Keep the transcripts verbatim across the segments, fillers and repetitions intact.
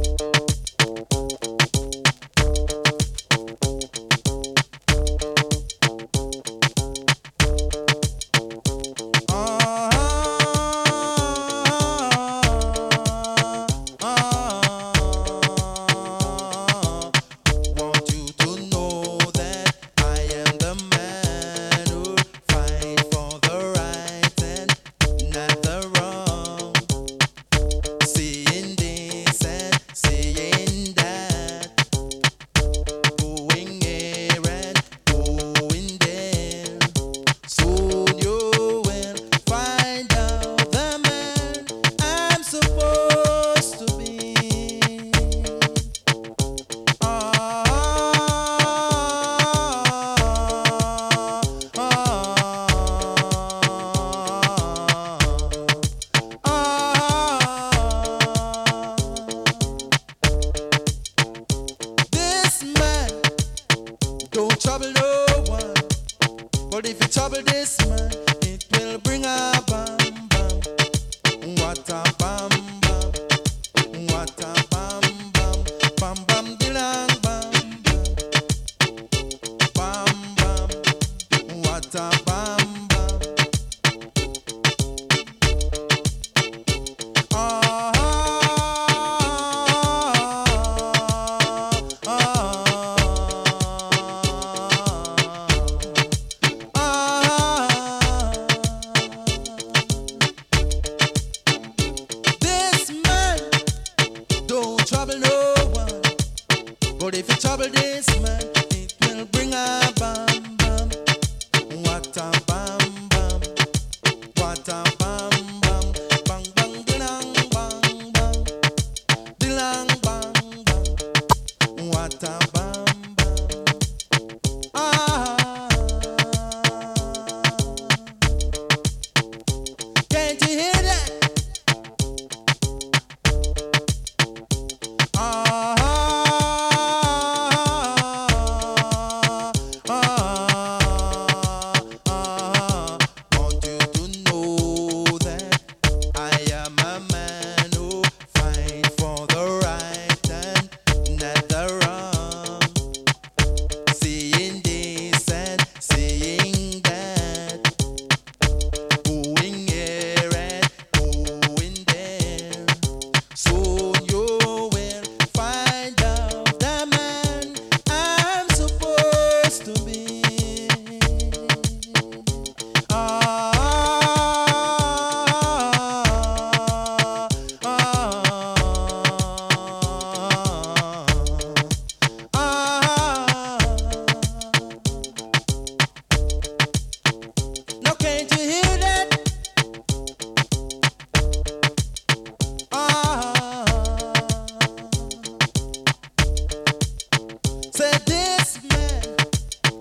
Trouble no one, but if you trouble this man, it will bring a bam bam. What a bam bam, what a bam bam, bam bam dilang bam bam, bam bam, what a bam bam. Ah, ah, ah. Trouble no one, but if you trouble this man, it will bring a bam bam. What a bam bam, what a bam bam, bang bang dilang bang bang, dilang bang bang. What a bam bam. Ah, can't you hear that?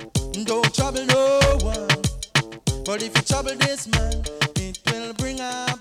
Don't trouble no one, but if you trouble this man, it will bring a